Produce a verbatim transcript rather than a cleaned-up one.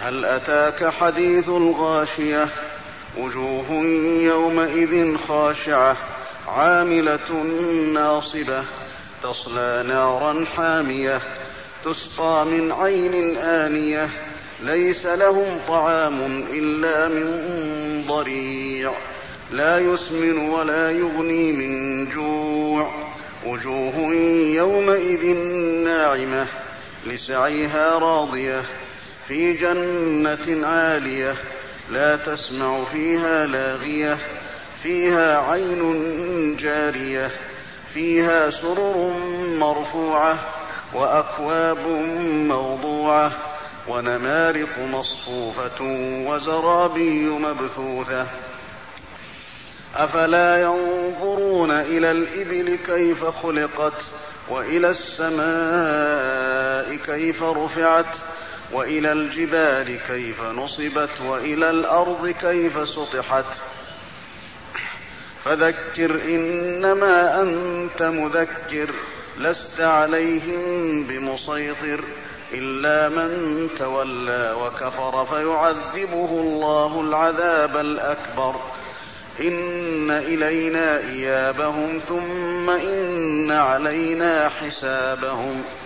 هل أتاك حديث الغاشية وجوه يومئذ خاشعة عاملة ناصبة تصلى نارا حامية تسقى من عين آنية ليس لهم طعام إلا من ضريع لا يسمن ولا يغني من جوع وجوه يومئذ ناعمة لسعيها راضية في جنة عالية لا تسمع فيها لاغية فيها عين جارية فيها سرر مرفوعة وأكواب موضوعة ونمارق مصفوفة وزرابي مبثوثة أفلا ينظرون إلى الإبل كيف خلقت وإلى السماء كيف رفعت وإلى الجبال كيف نصبت وإلى الأرض كيف سطحت فذكر إنما أنت مذكر لست عليهم بمسيطر إلا من تولى وكفر فيعذبه الله العذاب الأكبر إن إلينا إيابهم ثم إن علينا حسابهم